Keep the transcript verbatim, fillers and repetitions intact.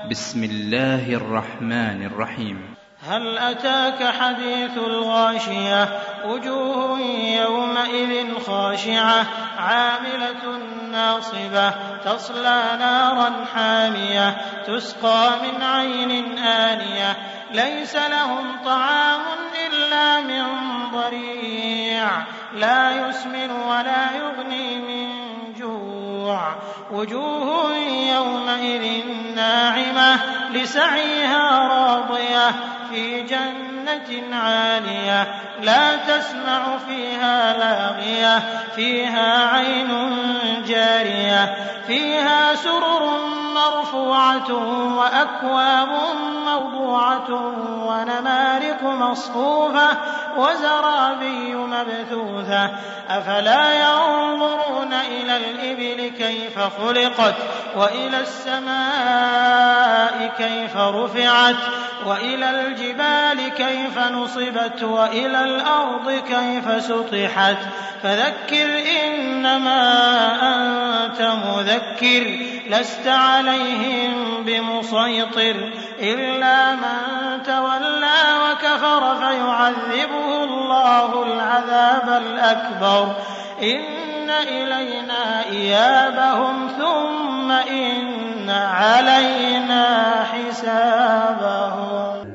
بسم الله الرحمن الرحيم. هل أتاك حديث الغاشية وجوه يومئذ خاشعة عاملة ناصبة تصلى نارا حامية تسقى من عين آنية ليس لهم طعام إلا من ضريع لا يسمن ولا يغني من جوع وجوه يومئذ ناعمة لسعيها راضية في جنة عالية لا تسمع فيها لاغية فيها عين جارية فيها سرر مرفوعة وأكواب موضوعة ونمارق مصفوفة وزرابي مبثوثة أفلا ينظرون إلى الإبل كيف خلقت وإلى السماء كيف رفعت وإلى الجبال كيف نصبت وإلى الأرض كيف سطحت فذكر إنما أنت مذكر لست عليهم بمسيطر إلا من تولى وكفر فيعذبه الله العذاب الأكبر إن إلينا إيابهم ثم إن علينا حسابهم.